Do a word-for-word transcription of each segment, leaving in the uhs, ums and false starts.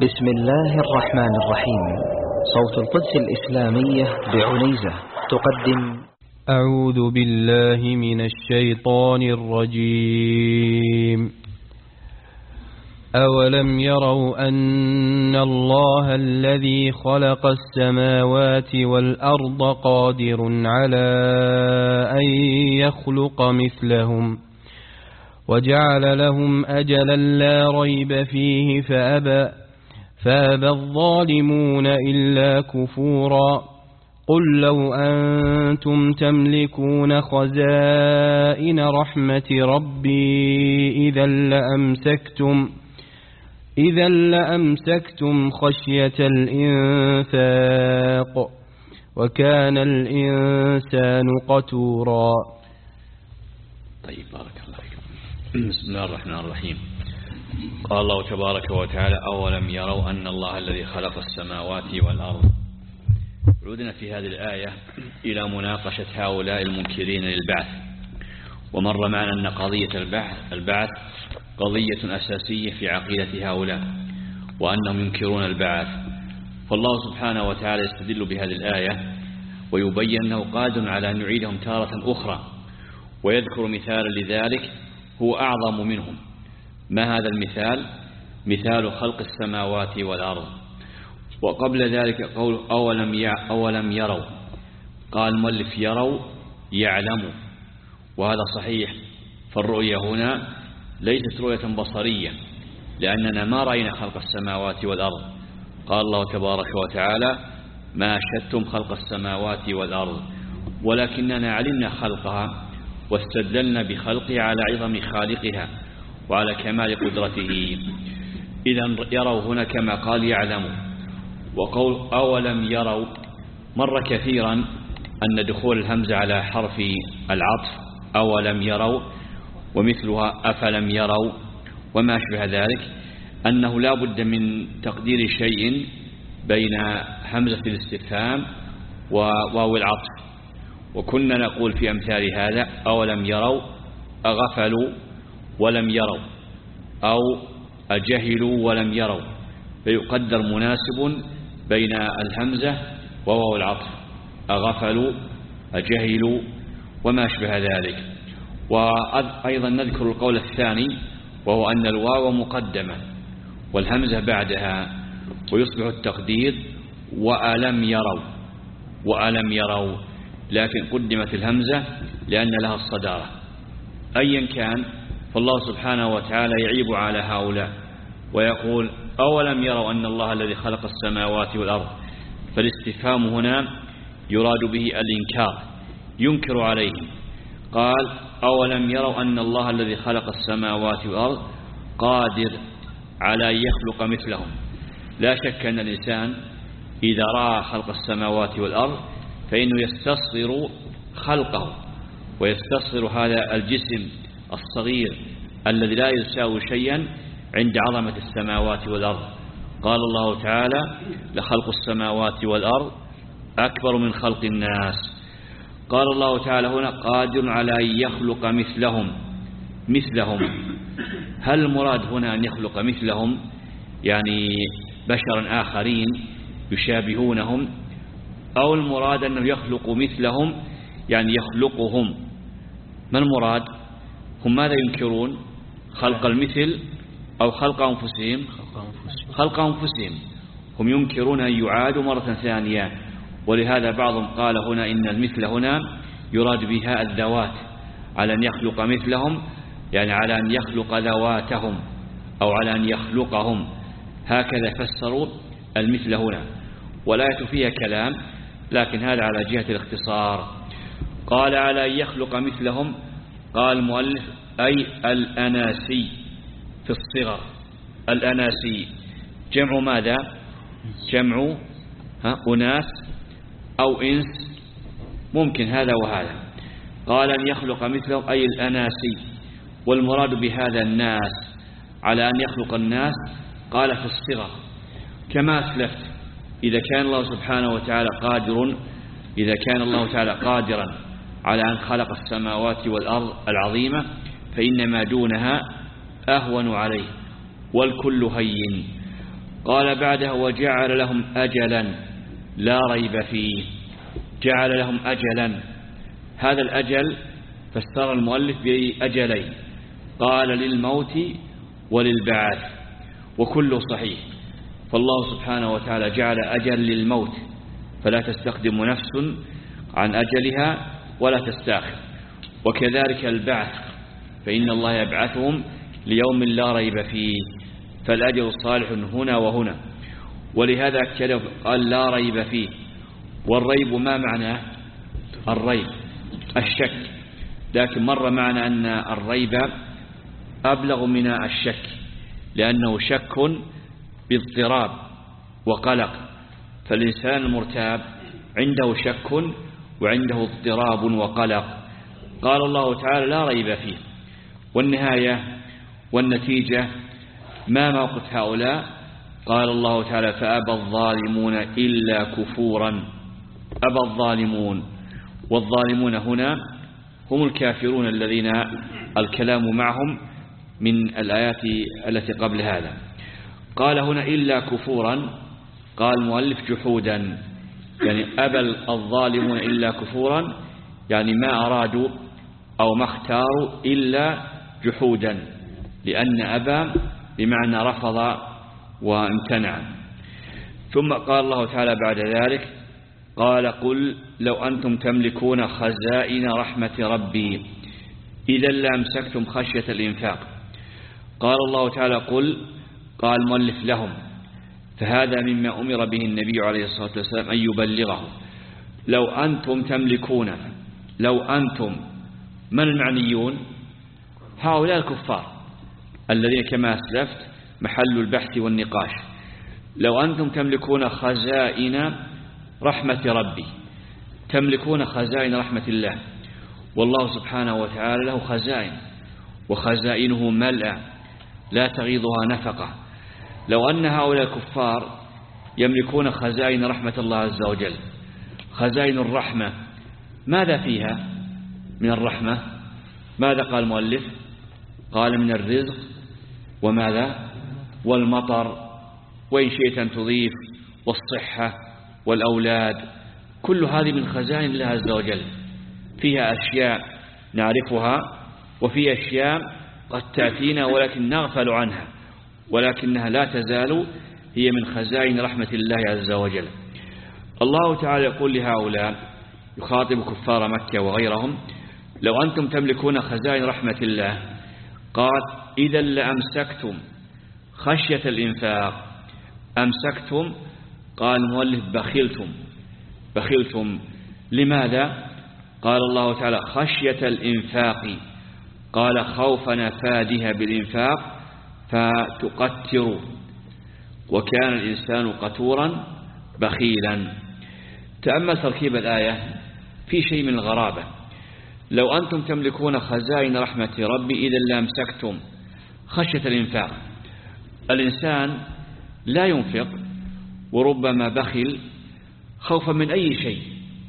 بسم الله الرحمن الرحيم. صوت القدس الإسلامية بعنيزة تقدم أعوذ بالله من الشيطان الرجيم. أولم يروا أن الله الذي خلق السماوات والأرض قادر على أن يخلق مثلهم وجعل لهم أجلا لا ريب فيه فأبى فأبى الظالمون إلا كفورا. قل لو أنتم تملكون خزائن رحمة ربي إذا لأمسكتم إذا لأمسكتم خشية الإنفاق وكان الإنسان قتورا. طيب، بارك الله فيكم. بسم الله الرحمن الرحيم. قال الله تبارك وتعالى: أولم يروا أن الله الذي خلق السماوات والأرض. عودنا في هذه الآية إلى مناقشة هؤلاء المنكرين للبعث، ومر معنا أن قضية البعث البعث قضية أساسية في عقيدة هؤلاء، وأنهم ينكرون البعث. فالله سبحانه وتعالى يستدل بهذه الآية ويبين أنه قادر على أن يعيدهم تارة أخرى، ويذكر مثالا لذلك هو أعظم منهم. ما هذا المثال؟ مثال خلق السماوات والأرض. وقبل ذلك قول أولم أولم يروا، قال المؤلف يروا يعلموا، وهذا صحيح. فالرؤية هنا ليست رؤية بصرية، لأننا ما رأينا خلق السماوات والأرض. قال الله تبارك وتعالى: ما شدتم خلق السماوات والأرض، ولكننا علمنا خلقها واستدلنا بخلقها على عظم خالقها وعلى كمال قدرته. إذن يروا هنا كما قال يعلموا. وقول أولم يروا مر كثيرا أن دخول الهمزة على حرف العطف أولم يروا، ومثلها أفلم يروا وما شبه ذلك، أنه لا بد من تقدير شيء بين همزة الاستفهام وواو العطف. وكنا نقول في أمثال هذا: أولم يروا أغفلوا ولم يروا، أو أجهلوا ولم يروا، فيقدر مناسب بين الهمزة وواو العطف: أغفلوا أجهلوا وما شبه ذلك. وأيضا نذكر القول الثاني، وهو أن الواو مقدمة والهمزة بعدها، ويصبح التقدير وألم يروا وألم يروا، لكن قدمت الهمزة لأن لها الصدارة. أيا كان، فالله سبحانه وتعالى يعيب على هؤلاء ويقول: أولم يروا أن الله الذي خلق السماوات والأرض. فالاستفهام هنا يراد به الإنكار، ينكر عليهم. قال: أولم يروا أن الله الذي خلق السماوات والأرض قادر على أن يخلق مثلهم. لا شك أن الإنسان إذا رأى خلق السماوات والأرض فإنه يستصغر خلقه، ويستصغر هذا الجسم الصغير الذي لا يساوي شيئا عند عظمة السماوات والأرض. قال الله تعالى: لخلق السماوات والأرض أكبر من خلق الناس. قال الله تعالى هنا: قادر على أن يخلق مثلهم. مثلهم، هل المراد هنا أن يخلق مثلهم يعني بشرا آخرين يشابهونهم، أو المراد أنه يخلق مثلهم يعني يخلقهم؟ ما المراد؟ هم ماذا ينكرون؟ خلق المثل أو خلق أنفسهم؟ خلق أنفسهم. هم ينكرون أن يعادوا مرة ثانية. ولهذا بعضهم قال هنا إن المثل هنا يراد بها الذوات، على أن يخلق مثلهم يعني على أن يخلق ذواتهم، أو على أن يخلقهم. هكذا فسروا المثل هنا، والآية فيها كلام، لكن هذا على جهة الاختصار. قال: على أن يخلق مثلهم. قال المؤلف: أي الأناسي في الصغر. الأناسي جمع ماذا؟ جمع ها أناس أو إنس، ممكن هذا وهذا. قال أن يخلق مثلهم أي الأناسي، والمراد بهذا الناس، على أن يخلق الناس. قال في الصغر كما أسلفت. إذا كان الله سبحانه وتعالى قادر إذا كان الله تعالى قادرا على أن خلق السماوات والأرض العظيمة، فإن ما دونها أهون عليه، والكل هين. قال بعده وجعل لهم أجلا لا ريب فيه. جعل لهم أجلا، هذا الأجل فسر المؤلف بأجلين، قال للموت وللبعث، وكله صحيح. فالله سبحانه وتعالى جعل أجل للموت فلا تستقدم نفس عن أجلها ولا تستاخر، وكذلك البعث فإن الله يبعثهم ليوم لا ريب فيه، فالأجل صالح هنا وهنا. ولهذا قال لا ريب فيه. والريب ما معناه؟ الريب الشك، لكن مر معنا أن الريب أبلغ من الشك، لأنه شك باضطراب وقلق، فالإنسان المرتاب عنده شك وعنده اضطراب وقلق. قال الله تعالى لا ريب فيه. والنهاية والنتيجة ما موقف هؤلاء؟ قال الله تعالى فأبى الظالمون إلا كفورا. أبى الظالمون، والظالمون هنا هم الكافرون الذين الكلام معهم من الآيات التي قبل هذا. قال هنا إلا كفورا، قال المؤلف جحودا، يعني أبى الظالمون إلا كفورا، يعني ما أرادوا أو ما اختاروا إلا جحودا، لأن أبى بمعنى رفض وامتنع. ثم قال الله تعالى بعد ذلك قال قل لو أنتم تملكون خزائن رحمة ربي إذا لأمسكتم خشية الإنفاق. قال الله تعالى قل، قال مؤلف لهم، فهذا مما أمر به النبي عليه الصلاة والسلام أن يبلغه. لو أنتم تملكون، لو أنتم، من المعنيون؟ هؤلاء الكفار الذين كما أسلفت محل البحث والنقاش. لو أنتم تملكون خزائن رحمة ربي، تملكون خزائن رحمة الله، والله سبحانه وتعالى له خزائن وخزائنه ملأ لا تغيضها نفقة. لو أن هؤلاء الكفار يملكون خزائن رحمة الله عز وجل، خزائن الرحمة، ماذا فيها من الرحمة؟ ماذا قال المؤلف؟ قال من الرزق وماذا؟ والمطر، وإن شئت أن تضيف والصحة والأولاد، كل هذه من خزائن الله عز وجل. فيها أشياء نعرفها وفي أشياء قد تأتينا ولكن نغفل عنها، ولكنها لا تزال هي من خزائن رحمة الله عز وجل. الله تعالى يقول لهؤلاء، يخاطب كفار مكة وغيرهم، لو أنتم تملكون خزائن رحمة الله، قال إذا لأمسكتم خشية الإنفاق. أمسكتم، قال المؤلف بخلتم. بخلتم لماذا؟ قال الله تعالى خشية الإنفاق، قال خوف نفادها بالإنفاق فتقتروا، وكان الإنسان قتورا بخيلا. تأمل تركيب الآية في شيء من الغرابة. لو أنتم تملكون خزائن رحمة ربي إذا لامسكتم خشية الإنفاق. الإنسان لا ينفق وربما بخل خوفا من أي شيء،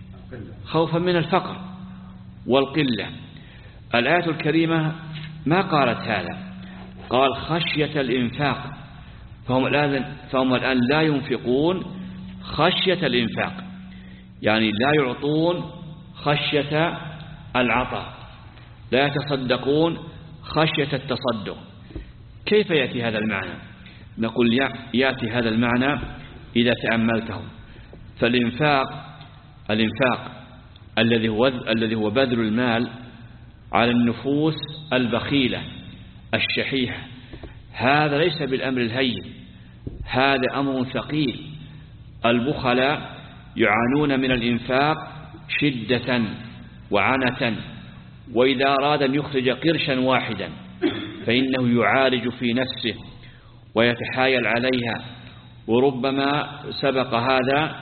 خوفا من الفقر والقلة. الآية الكريمة ما قالت هذا، قال خشية الإنفاق، فهم الآن, فهم الآن لا ينفقون خشية الإنفاق، يعني لا يعطون خشية العطاء، لا يتصدقون خشية التصدق. كيف يأتي هذا المعنى؟ نقول يأتي هذا المعنى إذا تأملته. فالإنفاق، الإنفاق الذي هو الذي هو بذل المال على النفوس البخيلة الشحيحة، هذا ليس بالأمر الهين، هذا أمر ثقيل. البخلاء يعانون من الإنفاق شدة وعنة، وإذا أراد أن يخرج قرشا واحدا فإنه يعالج في نفسه ويتحايل عليها، وربما سبق هذا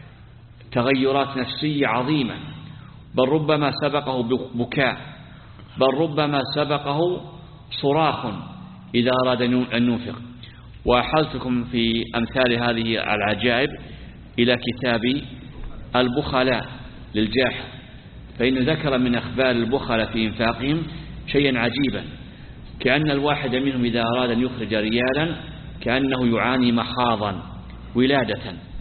تغيرات نفسية عظيمة، بل ربما سبقه بكاء، بل ربما سبقه صراخ إذا أراد أن ينفق. وأحلتكم في أمثال هذه العجائب إلى كتاب البخلاء للجاحظ، فإنه ذكر من أخبار البخلاء في إنفاقهم شيئا عجيبا، كأن الواحد منهم إذا أراد أن يخرج ريالا كأنه يعاني مخاضا ولادة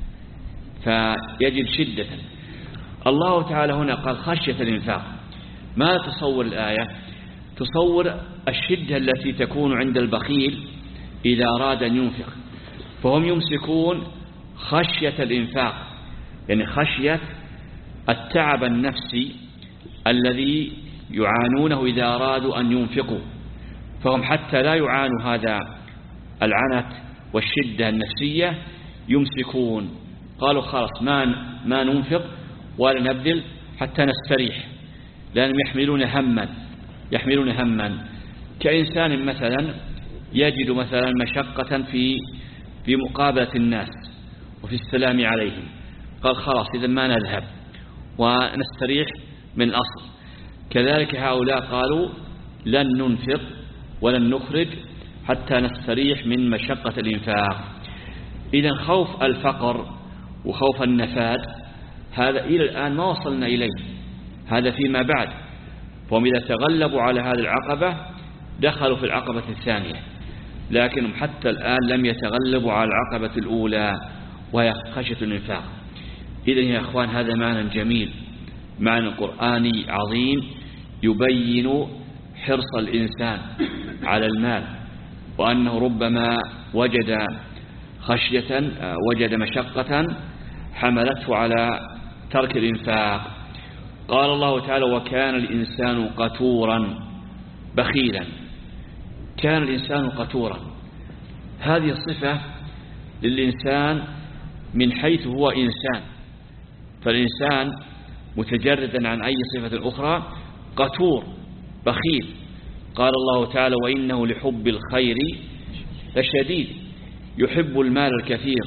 فيجد شدة. الله تعالى هنا قال خشية الإنفاق. ما تصور الآية؟ تصور الشدة التي تكون عند البخيل إذا أراد أن ينفق، فهم يمسكون خشية الإنفاق، يعني خشية التعب النفسي الذي يعانونه إذا أرادوا أن ينفقوا، فهم حتى لا يعانوا هذا العنت والشدة النفسية يمسكون. قالوا خلاص ما ما ننفق ولا نبذل حتى نستريح، لأنهم يحملون هما يحملون هما كإنسان مثلا يجد مثلا مشقة في في مقابلة الناس وفي السلام عليهم، قال خلاص إذا ما نذهب ونستريح من الأصل. كذلك هؤلاء قالوا لن ننفق ولن نخرج حتى نستريح من مشقة الإنفاق. إذا خوف الفقر وخوف النفاد هذا إلى الآن ما وصلنا إليه، هذا فيما بعد. فهم إذا تغلبوا على هذه العقبة دخلوا في العقبة الثانية، لكنهم حتى الآن لم يتغلبوا على العقبة الأولى وهي خشية الإنفاق. إذن يا أخوان هذا معنى جميل، معنى قرآني عظيم يبين حرص الإنسان على المال، وأنه ربما وجد خشية وجد مشقة حملته على ترك الإنفاق. قال الله تعالى وكان الإنسان قتورا بخيلا. كان الإنسان قتورا، هذه الصفة للإنسان من حيث هو إنسان، فالإنسان متجردا عن أي صفة أخرى قتور بخيل. قال الله تعالى وإنه لحب الخير لشديد، يحب المال الكثير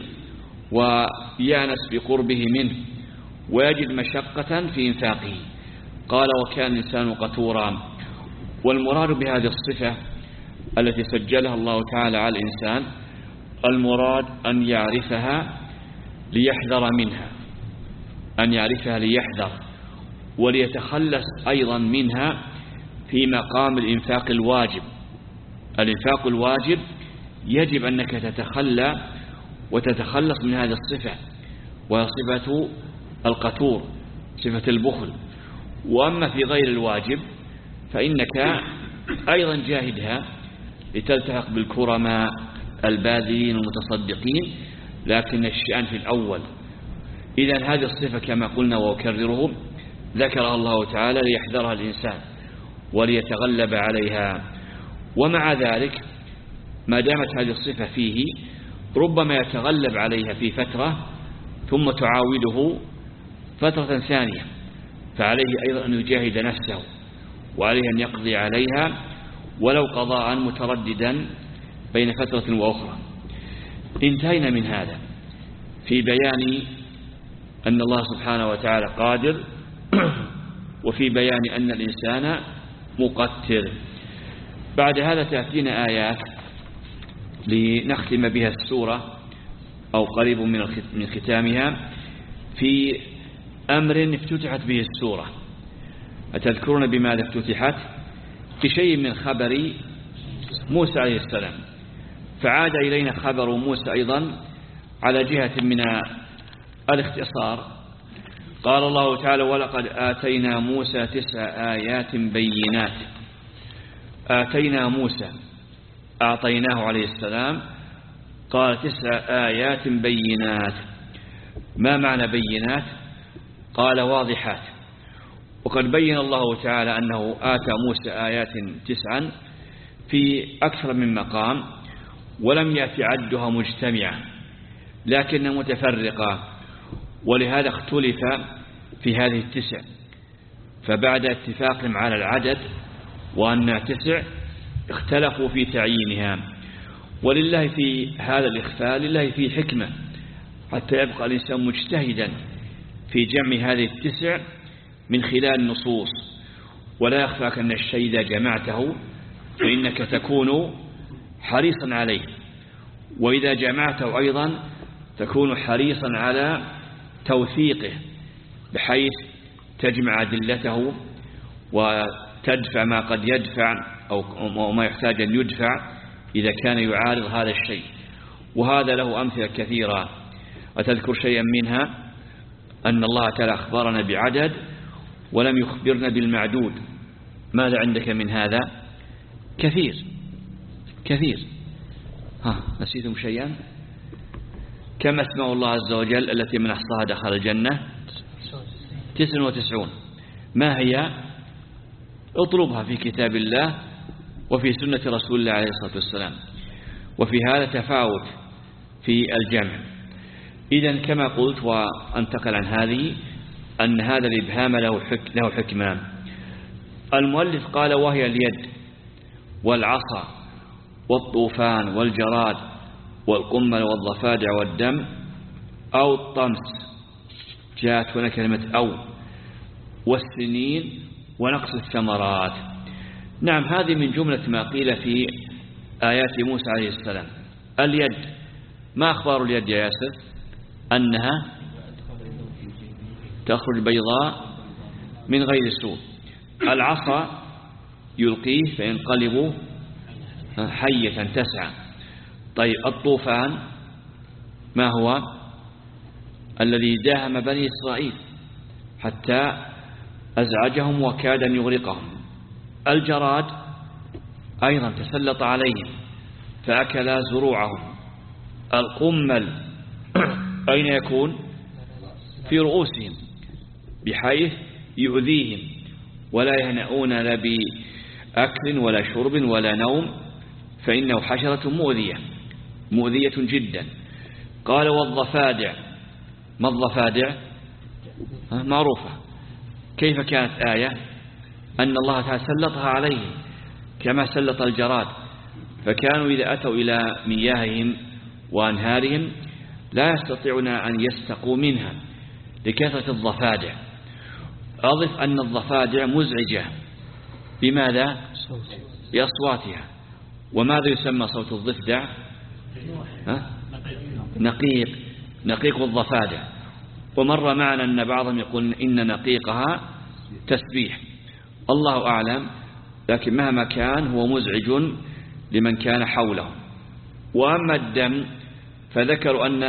ويأنس بقربه منه ويجد مشقة في إنفاقه. قال وكان الإنسان قتورا. والمراد بهذه الصفة التي سجلها الله تعالى على الإنسان المراد أن يعرفها ليحذر منها، أن يعرفها ليحذر وليتخلص أيضا منها في مقام الإنفاق الواجب. الإنفاق الواجب يجب أنك تتخلى وتتخلص من هذه الصفة، وهي صفة القتور، صفة البخل. وأما في غير الواجب فإنك أيضا جاهدها لتلتحق بالكرماء الباذلين المتصدقين، لكن الشأن في الأول. إذن هذه الصفة كما قلنا وأكرره ذكرها الله تعالى ليحذرها الإنسان وليتغلب عليها. ومع ذلك ما دامت هذه الصفة فيه ربما يتغلب عليها في فترة ثم تعاوده فترة ثانية، فعليه أيضا أن يجاهد نفسه وعليه أن يقضي عليها ولو قضاء مترددا بين فترة وأخرى. انتهينا من هذا في بيان أن الله سبحانه وتعالى قادر وفي بيان أن الإنسان مقتر. بعد هذا تأتينا آيات لنختم بها السورة أو قريب من ختامها في أمر افتتحت به السورة. أتذكرون بماذا افتتحت؟ بشيء من خبر موسى عليه السلام، فعاد إلينا خبر موسى أيضا على جهة من الاختصار. قال الله تعالى ولقد آتينا موسى تسع آيات بينات. آتينا موسى أعطيناه عليه السلام، قال تسع آيات بينات. ما معنى بينات؟ قال واضحات. وقد بين الله تعالى أنه آتى موسى آيات تسعا في أكثر من مقام ولم يأتي عدها مجتمعا لكن متفرقة، ولهذا اختلف في هذه التسع. فبعد اتفاقهم على العدد وأنها تسع اختلفوا في تعيينها، ولله في هذا الإخفاء لله في حكمة حتى يبقى الإنسان مجتهدا في جمع هذه التسع من خلال النصوص. ولا يخفاك أن الشيء إذا جمعته فإنك تكون حريصا عليه، وإذا جمعته أيضا تكون حريصا على توثيقه بحيث تجمع أدلته وتدفع ما قد يدفع أو ما يحتاج أن يدفع إذا كان يعارض هذا الشيء. وهذا له أمثلة كثيرة، وتذكر شيئا منها أن الله تعالى أخبرنا بعدد ولم يخبرنا بالمعدود. ماذا عندك من هذا؟ كثير كثير. ها نسيتم شيئا؟ كم أسماء الله عز وجل التي من أحصاها دخل الجنة؟ تسع وتسعون. ما هي؟ اطلبها في كتاب الله وفي سنة رسول الله عليه الصلاة والسلام، وفي هذا تفاوت في الجمع. إذن كما قلت وأنتقل عن هذه أن هذا الإبهام له حك له حكمان. المؤلف قال وهي اليد والعصا والطوفان والجراد والقمل والضفادع والدم أو الطمس، جاءت هنا كلمة أو، والسنين ونقص الثمرات. نعم هذه من جملة ما قيل في آيات موسى عليه السلام. اليد، ما أخبار اليد يا ياسر؟ أنها تخرج بيضاء من غير سوء. العصا يلقيه فينقلب حية تسعى. طيب الطوفان ما هو؟ الذي داهم بني إسرائيل حتى أزعجهم وكاد أن يغرقهم. الجراد أيضا تسلط عليهم فأكل زروعهم. القمل أين يكون؟ في رؤوسهم بحيث يؤذيهم ولا يهنؤون لا بأكل ولا شرب ولا نوم، فإنه حشرة مؤذية مؤذية جدا. قال والضفادع، ما الضفادع؟ معروفة. كيف كانت آية؟ أن الله تعالى سلطها عليهم كما سلط الجراد، فكانوا إذا أتوا إلى مياههم وأنهارهم لا يستطيعون أن يستقوا منها لكثرة الضفادع. أضف أن الضفادع مزعجة. بماذا؟ بأصواتها. وماذا يسمى صوت الضفدع؟ ها؟ نقيق نقيق الضفادع. ومر معنا أن بعضهم يقول إن نقيقها تسبيح، الله أعلم، لكن مهما كان هو مزعج لمن كان حوله. وأما الدم فذكروا أن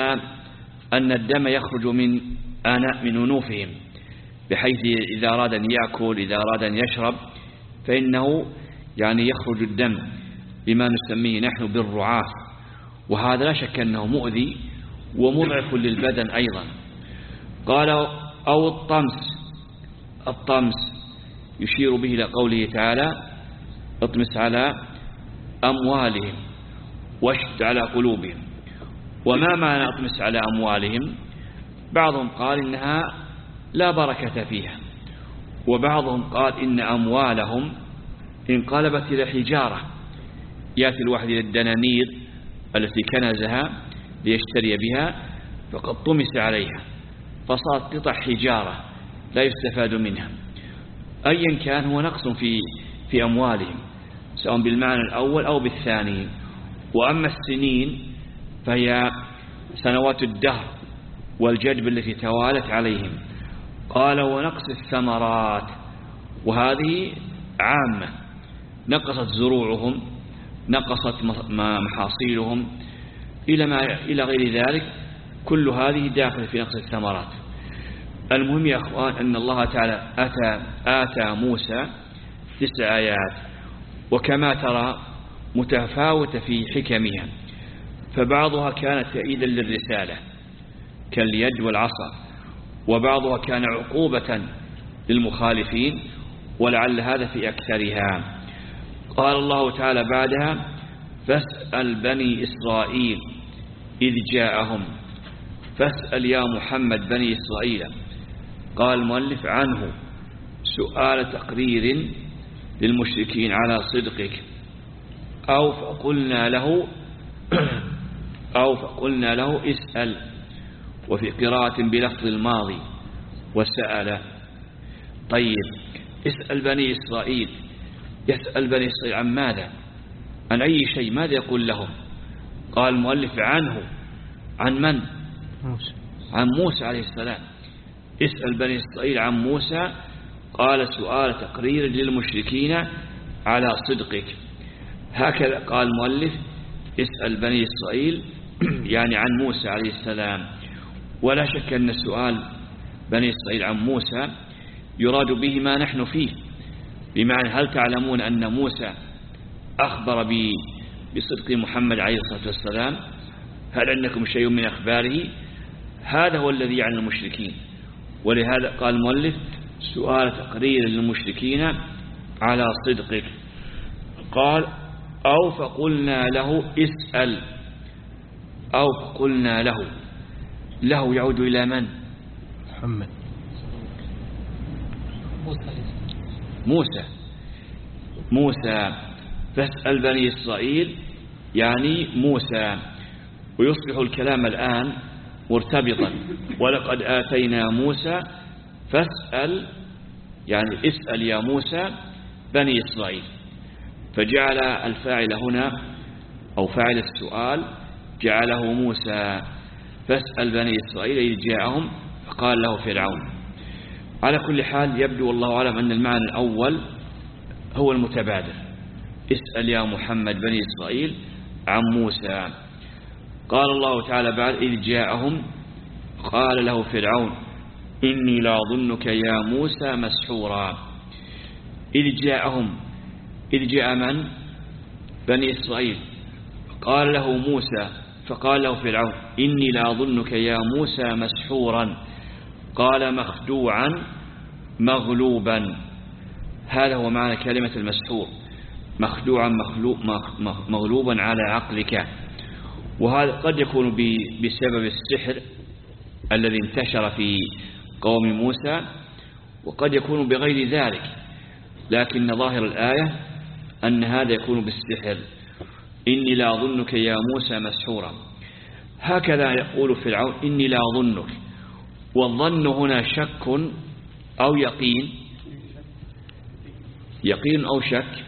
أن الدم يخرج من آناء من أنوفهم، بحيث إذا أراد أن يأكل إذا أراد أن يشرب فإنه يعني يخرج الدم بما نسميه نحن بالرعاف، وهذا لا شك أنه مؤذي ومضعف للبدن أيضا. قال أو الطمس. الطمس يشير به إلى قوله تعالى اطمس على أموالهم واشد على قلوبهم. وما معنى اطمس على أموالهم؟ بعضهم قال إنها لا بركة فيها، وبعضهم قال إن أموالهم انقلبت إلى حجارة، يأتي الواحد إلى الدنانير التي كنزها ليشتري بها فقد طمس عليها فصارت قطع حجارة لا يستفاد منها. أيا كان هو نقص في في أموالهم سواء بالمعنى الأول أو بالثاني. وأما السنين فهي سنوات الدهر والجدب التي توالت عليهم. قال ونقص الثمرات، وهذه عامة، نقصت زروعهم نقصت محاصيلهم إلى ما إلى غير ذلك، كل هذه داخل في نقص الثمرات. المهم يا أخوان أن الله تعالى أتى, آتى موسى تسع آيات، وكما ترى متفاوتة في حكمها، فبعضها كانت تأييدا للرسالة كاليد والعصا، وبعضها كان عقوبة للمخالفين، ولعل هذا في أكثرها. قال الله تعالى بعدها فاسأل بني إسرائيل إذ جاءهم. فاسأل يا محمد بني إسرائيل. قال المؤلف عنه سؤال تقرير للمشركين على صدقك، أو فقلنا له أو فقلنا له اسأل، وفي قراءة بلفظ الماضي وسأل. طيب اسأل بني إسرائيل، يسأل بني إسرائيل عن ماذا؟ عن أي شيء؟ ماذا يقول لهم؟ قال المؤلف عنه. عن من؟ موسى. عن موسى عليه السلام. اسأل بني إسرائيل عن موسى. قال سؤال تقرير للمشركين على صدقك. هكذا قال المؤلف اسأل بني إسرائيل يعني عن موسى عليه السلام. ولا شك أن سؤال بني إسرائيل عن موسى يراد به ما نحن فيه، بمعنى هل تعلمون أن موسى أخبر بصدق محمد عليه الصلاة والسلام؟ هل عندكم شيء من أخباره؟ هذا هو الذي يعني المشركين. ولهذا قال المؤلف سؤال تقرير للمشركين على صدقك. قال أو فقلنا له اسأل، أو فقلنا له، له يعود إلى من؟ محمد موسى موسى فاسأل بني إسرائيل يعني موسى. ويصبح الكلام الآن مرتبطا، ولقد آتينا موسى فاسأل يعني اسأل يا موسى بني إسرائيل. فجعل الفاعل هنا أو فاعل السؤال جعله موسى، فاسأل بني إسرائيل إذ جاءهم فقال له فرعون. على كل حال يبدو والله أعلم أن المعنى الأول هو المتبادر، اسأل يا محمد بني إسرائيل عن موسى. قال الله تعالى بعد إذ جاءهم قال له فرعون إني لأظنك يا موسى مسحورا. إذ جاءهم، إذ جاء من؟ بني إسرائيل. قال له موسى فقال له فرعون إني لأظنك يا موسى مسحورا. قال مخدوعا مغلوبا، هذا هو معنى كلمة المسحور، مخدوعا مغلوبا على عقلك. وهذا قد يكون بسبب السحر الذي انتشر في قوم موسى، وقد يكون بغير ذلك، لكن ظاهر الآية أن هذا يكون بالسحر. إني لا أظنك يا موسى مسحورا. هكذا يقول فرعون إني لا أظنك. والظن هنا شك أو يقين، يقين أو شك.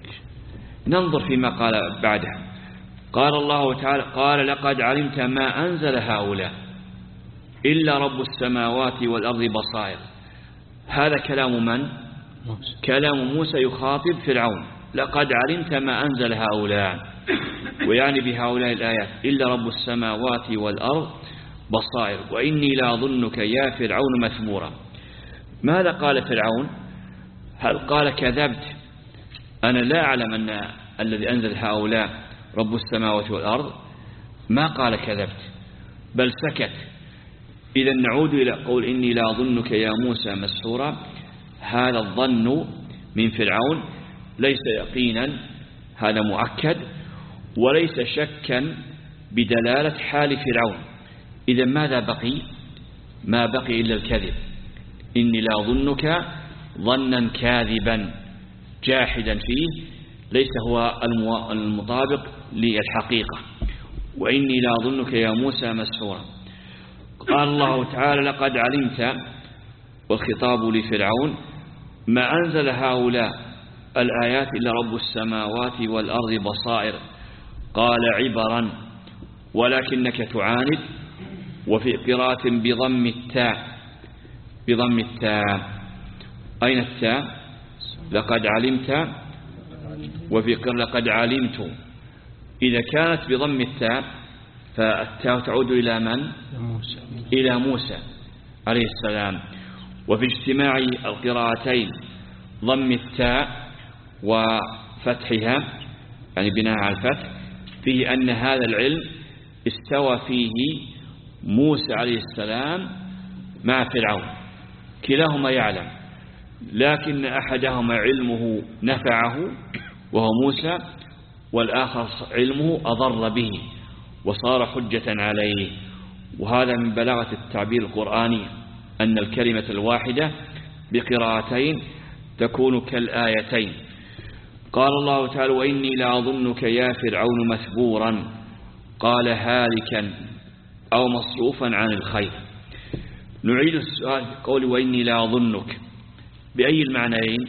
ننظر فيما قال بعدها. قال الله تعالى قال لقد علمت ما أنزل هؤلاء إلا رب السماوات والأرض بصائر. هذا كلام من؟ كلام موسى يخاطب فرعون. لقد علمت ما أنزل هؤلاء، ويعني بهؤلاء الآيات إلا رب السماوات والأرض بصائر وإني لا أظنك يا فرعون مثبورا. ماذا قال فرعون؟ هل قال كذبت أنا لا أعلم أن الذي أنزل هؤلاء رب السماوات والأرض؟ ما قال كذبت، بل سكت. إذا نعود إلى قول إني لا أظنك يا موسى مسحورا. هذا الظن من فرعون ليس يقينا، هذا مؤكد، وليس شكا بدلالة حال فرعون. إذا ماذا بقي؟ ما بقي إلا الكذب. إني لا أظنك ظنا كاذبا جاحدا فيه ليس هو المطابق للحقيقة. وإني لا أظنك يا موسى مسحورا. قال الله تعالى لقد علمت، والخطاب لفرعون، ما أنزل هؤلاء الآيات إلا رب السماوات والأرض بصائر. قال عبرا ولكنك تعاند. وفي قراءة بضم التاء، بضم التاء. أين التاء؟ لقد علمت. وفي قراءة لقد علمت. إذا كانت بضم التاء فالتاء تعود إلى من؟ إلى موسى عليه السلام. وفي اجتماع القراءتين ضم التاء وفتحها يعني بناء على الفتح، فيه أن هذا العلم استوى فيه موسى عليه السلام مع فرعون، كلاهما يعلم، لكن أحدهما علمه نفعه وهو موسى، والآخر علمه أضر به وصار حجة عليه. وهذا من بلاغة التعبير القرآني أن الكلمة الواحدة بقراءتين تكون كالآيتين. قال الله تعالى وإني لأظنك يا فرعون مثبورا. قال هالكا أو مصروفا عن الخير. نعيد السؤال في قول وإني لأظنك بأي المعنيين؟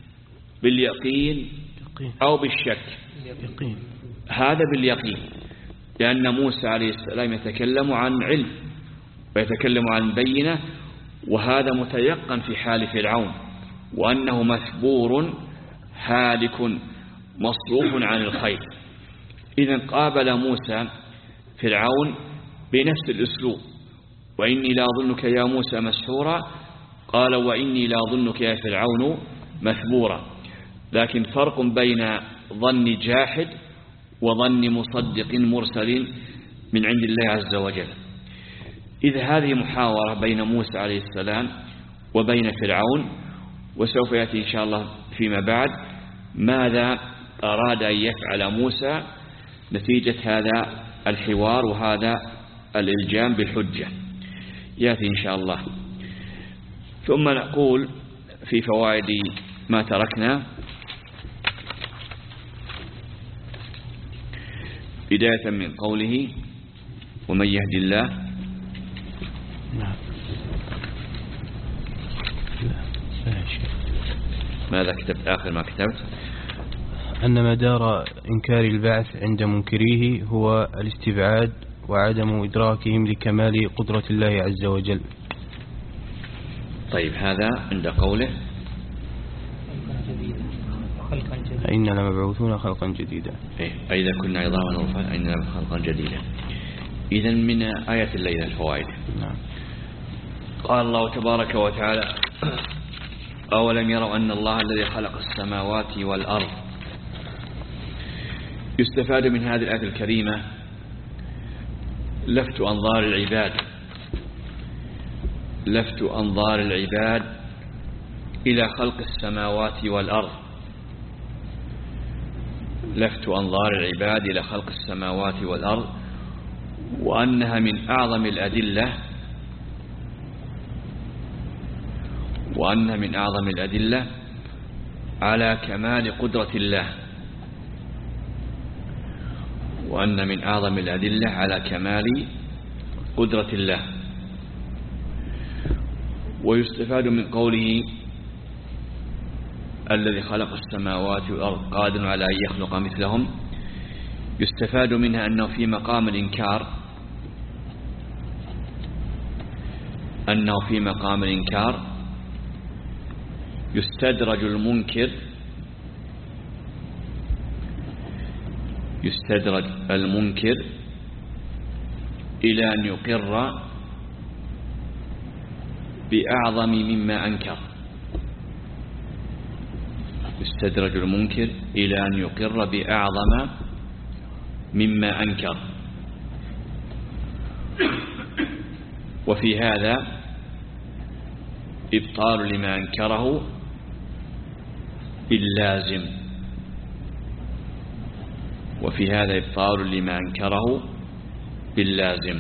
باليقين أو بالشك؟ يقين. هذا باليقين، لأن موسى عليه السلام يتكلم عن علم ويتكلم عن بينة، وهذا متيقن في حال فرعون، وأنه مثبور هالك مصروف عن الخير. إذن قابل موسى فرعون بنفس الأسلوب: وإني لأظنك يا موسى مسحورا، قال وإني لأظنك يا فرعون مثبورا. لكن فرق بين ظن جاحد وظن مصدق مرسل من عند الله عز وجل. إذ هذه محاورة بين موسى عليه السلام وبين فرعون، وسوف يأتي إن شاء الله فيما بعد ماذا أراد أن يفعل موسى نتيجة هذا الحوار وهذا الإلجام بالحجة، يأتي إن شاء الله. ثم نقول في فوائد ما تركنا: بداية من قوله: ومن يهدي الله. نعم. ماذا كتبت آخر ما كتبت؟ أن مدار إنكار البعث عند منكريه هو الاستبعاد وعدم إدراكهم لكمال قدرة الله عز وجل. طيب، هذا عند قوله إننا لمبعوثون خلقا جديدا. إيه، أيضا كنا عظاما ورفاتا إننا خلقا جديدا. إذن من آية الليلة الفوائد. نعم. قال الله تبارك وتعالى: أولم يروا أن الله الذي خلق السماوات والأرض. يستفاد من هذه الآية الكريمة لفت أنظار العباد لفت أنظار العباد إلى خلق السماوات والأرض لفت أنظار العباد إلى خلق السماوات والأرض وأنها من أعظم الأدلة وأنها من أعظم الأدلة على كمال قدرة الله وأن من أعظم الأدلة على كمال قدرة الله. ويستفاد من قوله: الذي خلق السماوات والأرض قادر على أن يخلق مثلهم. يستفاد منها أنه في مقام الإنكار أنه في مقام الإنكار يستدرج المنكر يستدرج المنكر إلى أن يقر بأعظم مما أنكر يستدرج المنكر إلى أن يقر بأعظم مما أنكر. وفي هذا إبطال لما أنكره باللازم وفي هذا إبطال لما أنكره باللازم.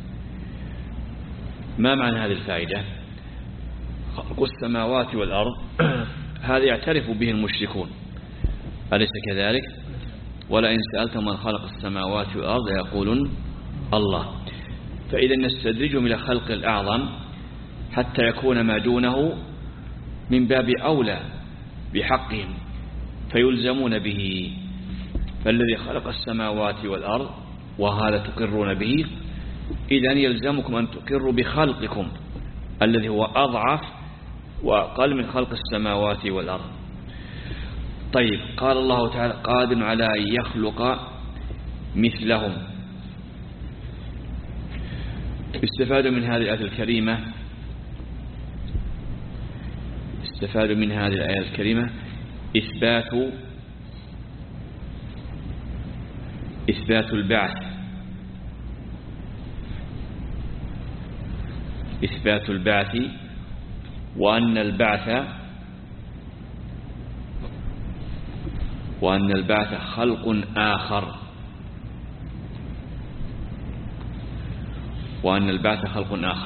ما معنى هذه الفائدة؟ خلق السماوات والأرض هذا يعترف به المشركون، أليس كذلك؟ ولئن سألتم من خلق السماوات والأرض يقولون الله. فإذا نستدرجهم إلى خلق الأعظم حتى يكون ما دونه من باب أولى بحقهم فيلزمون به. فالذي خلق السماوات والأرض وهذا تقرون به، إذن يلزمكم أن تقروا بخلقكم الذي هو أضعف وأقل من خلق السماوات والأرض. طيب، قال الله تعالى: قادر على أن يخلق مثلهم. استفاد من هذه الآية الكريمة استفاد من هذه الآية الكريمة إثبات إثبات البعث إثبات البعث وأن البعث وأن البعث خلق آخر وأن البعث خلق آخر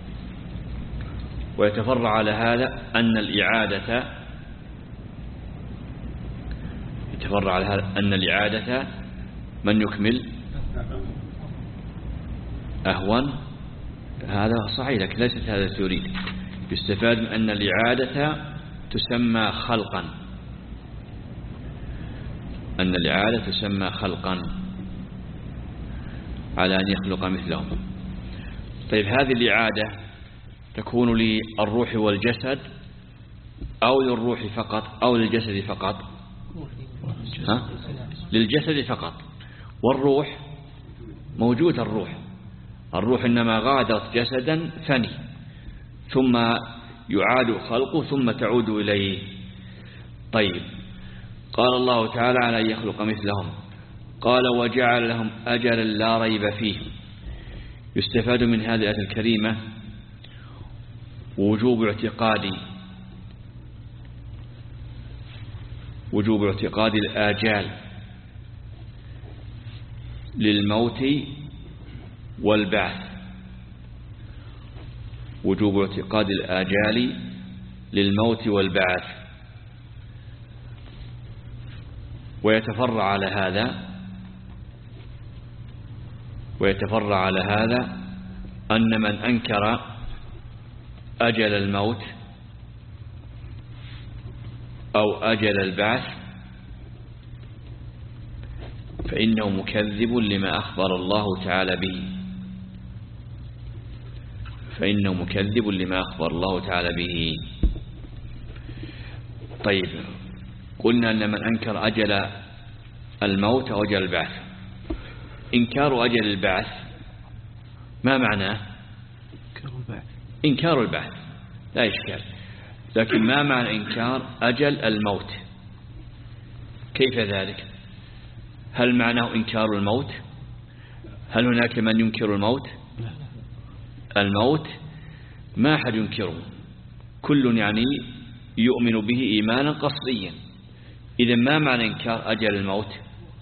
ويتفرع على هذا أن الإعادة يتفرع على هذا أن الإعادة من يكمل أهون. هذا صحيح، لكن ليست هذا تريد. يستفاد من أن الإعادة تسمى خلقا أن الإعادة تسمى خلقا على أن يخلق مثلهم. طيب، هذه الإعادة تكون للروح والجسد أو للروح فقط أو للجسد فقط؟ ها؟ للجسد فقط. والروح موجود الروح، الروح إنما غادرت جسدا فني ثم يعاد خلقه ثم تعود إليه. طيب، قال الله تعالى على أن يخلق مثلهم، قال وجعل لهم أجلا لا ريب فيه. يستفاد من هذه الآية الكريمة وجوب اعتقاد وجوب اعتقاد الآجال للموت والبعث، وجوب اعتقاد الآجال للموت والبعث. ويتفرع على هذا ويتفرع على هذا أن من أنكر أجل الموت أو أجل البعث فإنه مكذب لما أخبر الله تعالى به فإنه مكذب لما أخبر الله تعالى به. طيب، قلنا أن من أنكر أجل الموت أو أجل البعث، إنكار أجل البعث ما معناه؟ إنكار البعث لا إشكال، لكن ما معنى إنكار أجل الموت؟ كيف ذلك؟ هل معناه إنكار الموت؟ هل هناك من ينكر الموت؟ الموت ما أحد ينكره، كل يعني يؤمن به إيمانا قصريا. إذا ما معنى إنكار أجل الموت؟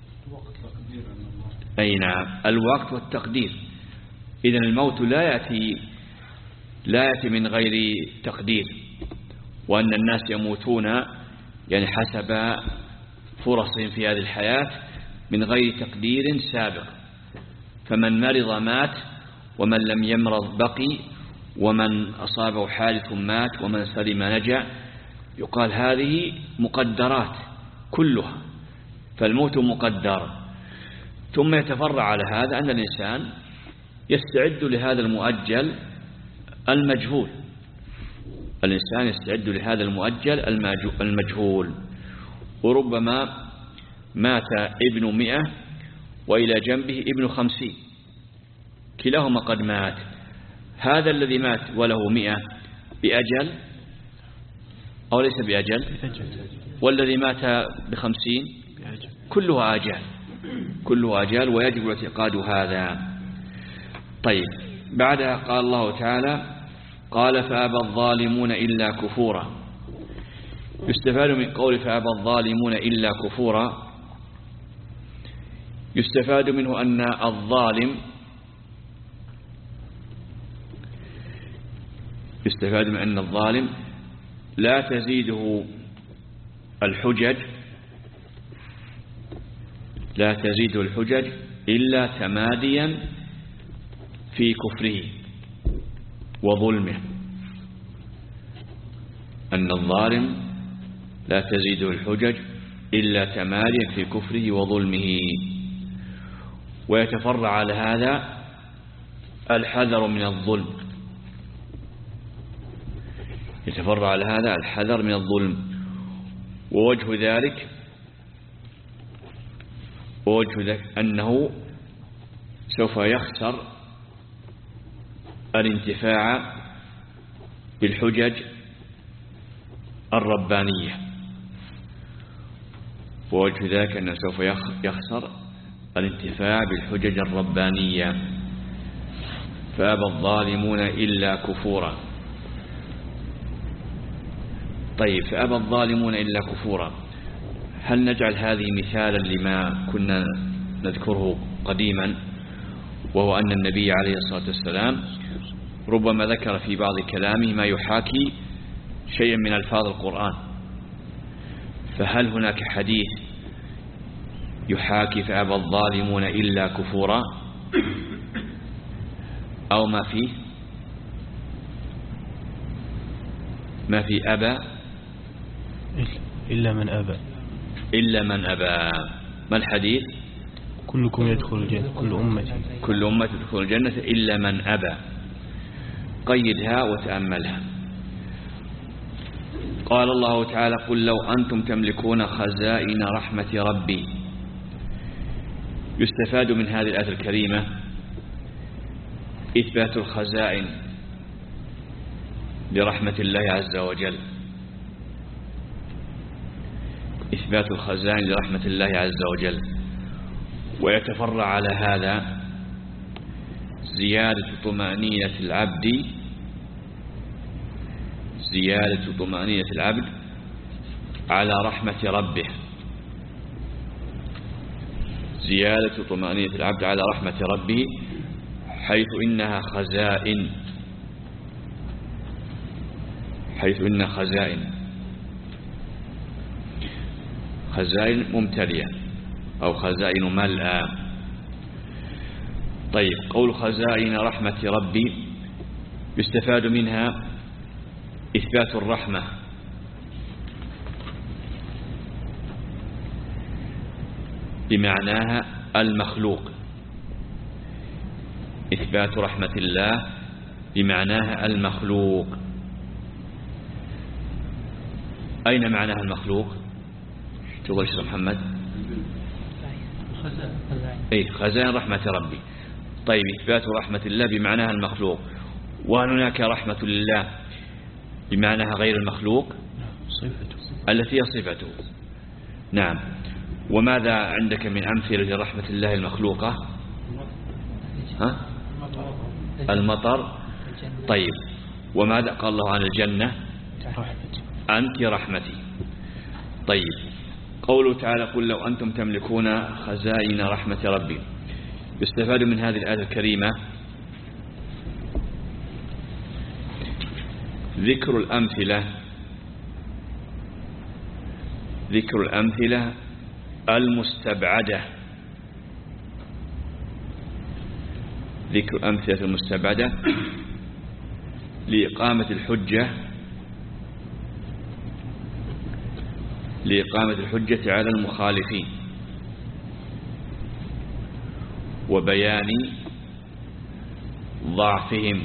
أي نعم، الوقت والتقدير. إذا الموت لا يأتي لا يأتي من غير تقدير، وأن الناس يموتون يعني حسب فرصهم في هذه الحياة من غير تقدير سابق. فمن مرض مات، ومن لم يمرض بقي، ومن أصابه حادث مات، ومن سلم نجا. يقال هذه مقدرات كلها، فالموت مقدر. ثم يتفرع على هذا أن الإنسان يستعد لهذا المؤجل المجهول، الإنسان يستعد لهذا المؤجل المجهول. وربما مات ابن مئة وإلى جنبه ابن خمسين، كلاهما قد مات. هذا الذي مات وله مئة بأجل أو ليس بأجل؟ والذي مات بخمسين كلها أجل، كلها أجل، ويجب اعتقاد هذا. طيب، بعدها قال الله تعالى قال فأبى الظالمون إلا كفورا. يستفاد من قول فأبى الظالمون إلا كفورا، يستفاد منه أن الظالم يستفاد من أن الظالم لا تزيده الحجج لا تزيده الحجج إلا تماديا في كفره وظلمه. أن الظالم لا تزيده الحجج إلا تماديا في كفره وظلمه. ويتفرع على هذا الحذر من الظلم يتفرع على هذا الحذر من الظلم. ووجه ذلك ووجه ذلك أنه سوف يخسر الانتفاع بالحجج الربانية. ووجه ذلك أنه سوف يخسر الانتفاع بالحجج الربانية. فأبى الظالمون إلا كفورا. طيب، فأبى الظالمون إلا كفورا، هل نجعل هذه مثالا لما كنا نذكره قديما، وهو أن النبي عليه الصلاة والسلام ربما ذكر في بعض كلامه ما يحاكي شيئا من ألفاظ القرآن، فهل هناك حديث يحاكي فأبى الظالمون إلا كفورا أو ما فيه ما في أبى إلا من أبى إلا من أبى. ما الحديث؟ كلكم يدخل الجنة كل أمة كل أمة تدخل الجنة إلا من أبى. قيدها وتأملها. قال الله تعالى قل لو أنتم تملكون خزائن رحمة ربي. يستفاد من هذه الآية الكريمة إثبات الخزائن لرحمة الله عز وجل، إثبات الخزائن لرحمة الله عز وجل. ويتفرع على هذا زيادة طمأنينة العبد زيادة طمأنينة العبد على رحمة ربه، زيادة طمأنينة العبد على رحمة ربه، حيث إنها خزائن حيث إنها خزائن خزائن ممتلئة أو خزائن ملأى. طيب، قول خزائن رحمة ربي يستفاد منها إثبات الرحمة بمعناها المخلوق، إثبات رحمة الله بمعناها المخلوق. أين معناها المخلوق؟ تقول شيخ محمد؟ أي خزائن رحمة ربي. طيب، إثبات رحمة الله بمعناها المخلوق، وهل هناك رحمة لله بمعناها غير المخلوق التي هي صفته؟ نعم. وماذا عندك من أمثلة لرحمة الله المخلوقة؟ ها؟ المطر. طيب، وماذا قال الله عن الجنة؟ أنت رحمتي. طيب، قوله تعالى قل لو أنتم تملكون خزائن رحمة ربي، يستفاد من هذه الآية الكريمة ذكر الأمثلة ذكر الأمثلة المستبعدة ذكر الأمثلة المستبعدة لإقامة الحجة لإقامة الحجة على المخالفين، وبيان ضعفهم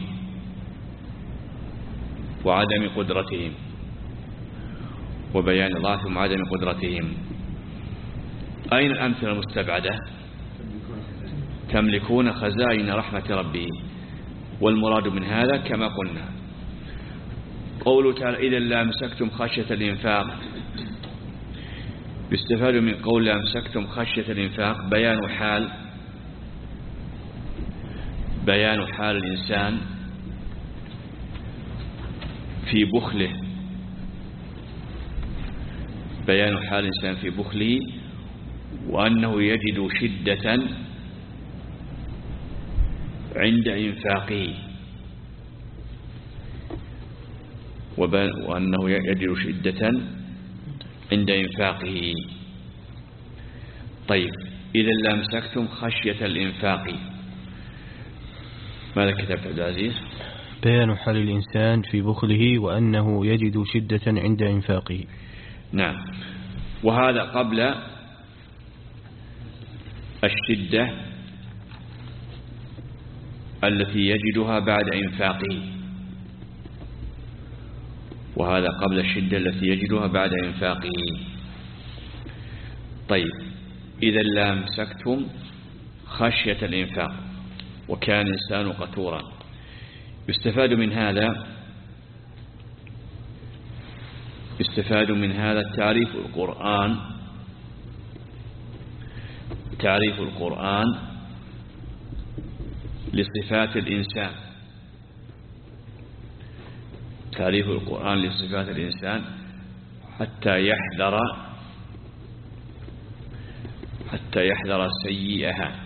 وعدم قدرتهم وبيان ضعفهم وعدم قدرتهم. أين الأمثلة المستبعدة؟ تملكون خزائن رحمة ربه، والمراد من هذا كما قلنا قوله تعالى إذا لامسكتم خشية الإنفاق. يستفاد من قول لامسكتم خشية الإنفاق بيان حال بيان حال الإنسان في بخله بيان حال الإنسان في بخله وأنه يجد شدة عند إنفاقه وأنه يجد شدة عند إنفاقه. طيب، إذا لامسكتم خشية الإنفاق، ماذا كتبت عبد العزيز؟ بيان حال الإنسان في بخله وأنه يجد شدة عند إنفاقه. نعم، وهذا قبل الشدة التي يجدها بعد إنفاقه وهذا قبل الشدة التي يجدها بعد إنفاقه. طيب، إذا لامسكتم خشية الإنفاق وكان الإنسان قتورا، يستفاد من هذا يستفاد من هذا تعريف القرآن تعريف القرآن لصفات الإنسان تعريف القرآن لصفات الإنسان حتى يحذر حتى يحذر سيئها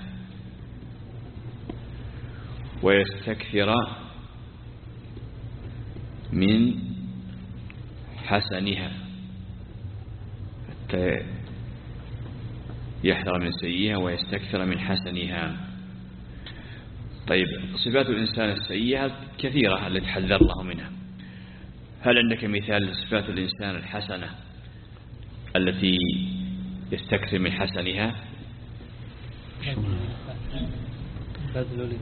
ويستكثر من حسنها حتى يحذر من سيئها ويستكثر من حسنها. طيب، صفات الإنسان السيئة كثيرة التي حذر الله منها. هل عندك مثال لصفات الإنسان الحسنة التي يستكثر من حسنها؟ بذل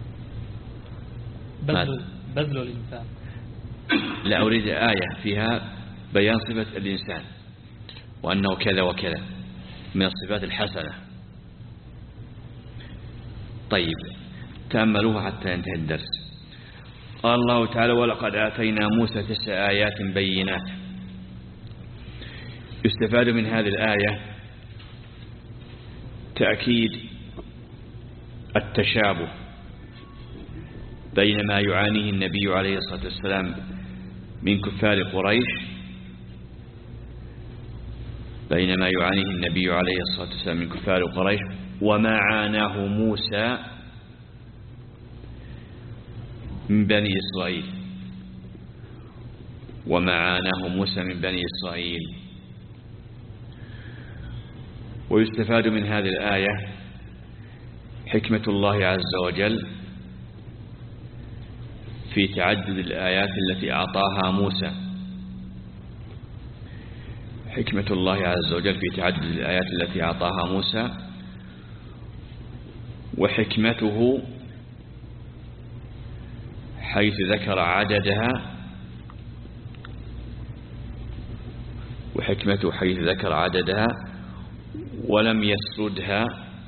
بذل بذل الإنسان. لا، أريد آية فيها بيان صفة الإنسان وأنه كذا وكذا من الصفات الحسنة. طيب، تأملوها حتى ينتهي الدرس. قال الله تعالى: ولقد آتينا موسى تسع آيات بينات. يستفاد من هذه الآية تأكيد التشابه بين ما يعانيه النبي عليه الصلاة والسلام من كفار قريش بين ما يعانيه النبي عليه الصلاة والسلام من كفار قريش وما عاناه موسى من بني إسرائيل وما عاناه موسى من بني إسرائيل. ويستفاد من هذه الآية حكمة الله عز وجل في تعدد الآيات التي أعطاها موسى حكمة الله عز وجل في تعدد الآيات التي أعطاها موسى وحكمته حيث ذكر عددها وحكمته حيث ذكر عددها ولم يسردها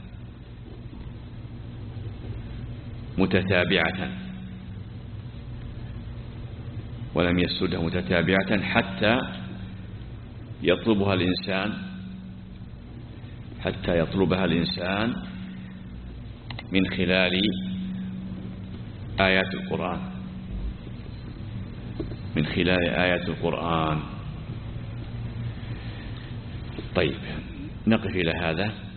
متتابعة ولم يسردها متتابعة حتى يطلبها الإنسان حتى يطلبها الإنسان من خلال آيات القرآن من خلال آيات القرآن. طيب، نقف إلى هذا.